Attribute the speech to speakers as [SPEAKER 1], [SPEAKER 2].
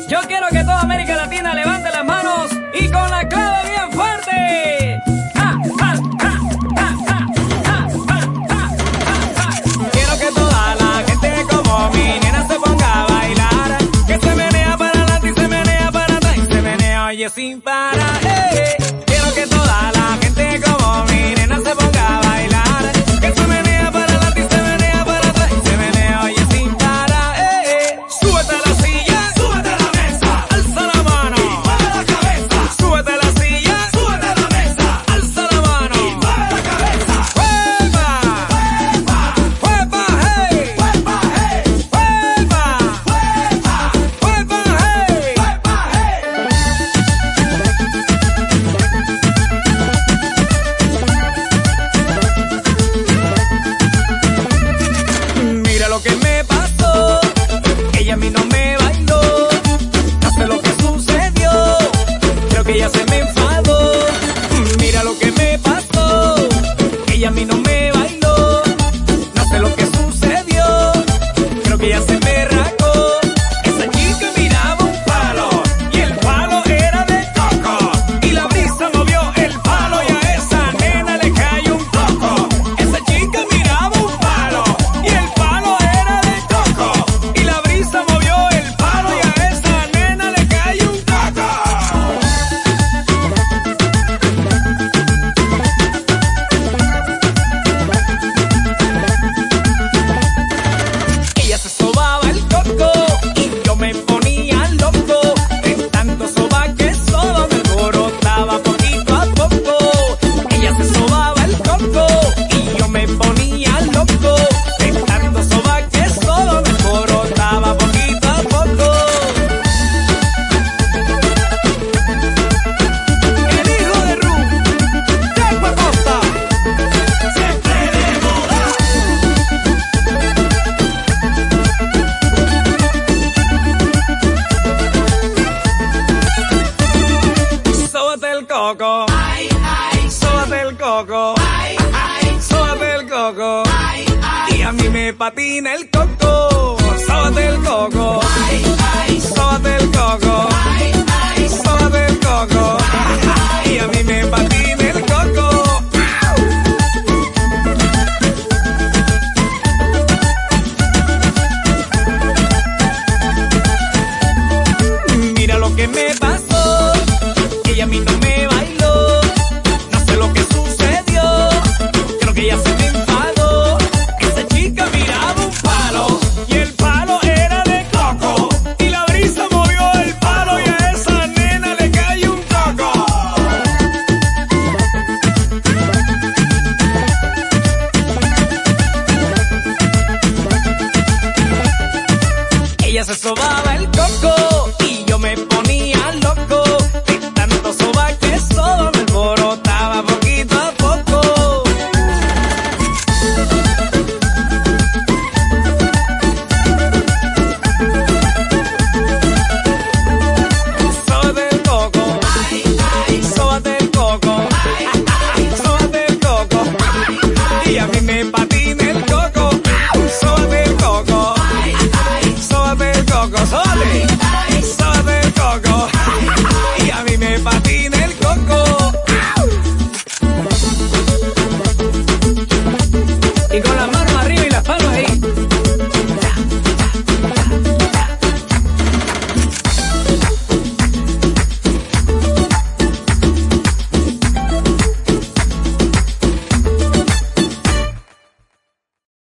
[SPEAKER 1] Yo quiero que toda América Latina levante las manos y con la clave bien fuerte. Quiero que toda la gente como mi nena se ponga a bailar, que se menea para adelante y se menea para atrás y se menea, oye, sin parar. Quiero que toda la gente como mi nena se ponga a bailar, que se menea para adelante y se menea para atrás y se menea, oye, sin parar. Súbete a la silla, súbete a la mesa, alza la mano y mueve la cabeza. Súbete a la silla, súbete a la mesa, alza la mano y mueve la cabeza. ¡Hueva! ¡Hueva! ¡Hueva! ¡Hey! ¡Hueva! ¡Hey! ¡Hueva! ¡Hueva! ¡Hueva! ¡Hey! ¡Hueva! ¡Hey! Mira lo que me pasó, ella a mí no me bailó, no sé lo que sucedió, creo que ella se me enfadó. Mira lo que me pasó, ella a mí no me bailó, no sé lo que sucedió, creo que ella se me rajó. Esa chica miraba un palo y el palo era de coco, y la brisa movió el palo y a esa nena le cayó un coco. Esa chica miraba un palo y el palo era de coco, y la brisa movió el palo y a esa nena le cayó un coco. Ella se sobaba el coco y yo me ponía loco, de tanto soba que soba me alborotaba poquito a poco. Ella se sobaba el coco y yo me ponía loco, de tanto soba que soba me alborotaba poquito a poco. El hijo de Ru, Jaco Acosta, siempre de moda. Sóbate el coco, sóbate el coco, sóbate el coco, y a mí me patina el coco. Sóbate el coco, sóbate el coco, sóbate el coco, y a mí me patina el coco. Mira lo que me pasó, ella a mí no me bailó, no sé lo que sucedió, creo que ella se me enfadó. Esa chica miraba un palo y el palo era de coco, y la brisa movió el palo y a esa nena le cayó un coco. Ella se sobaba el coco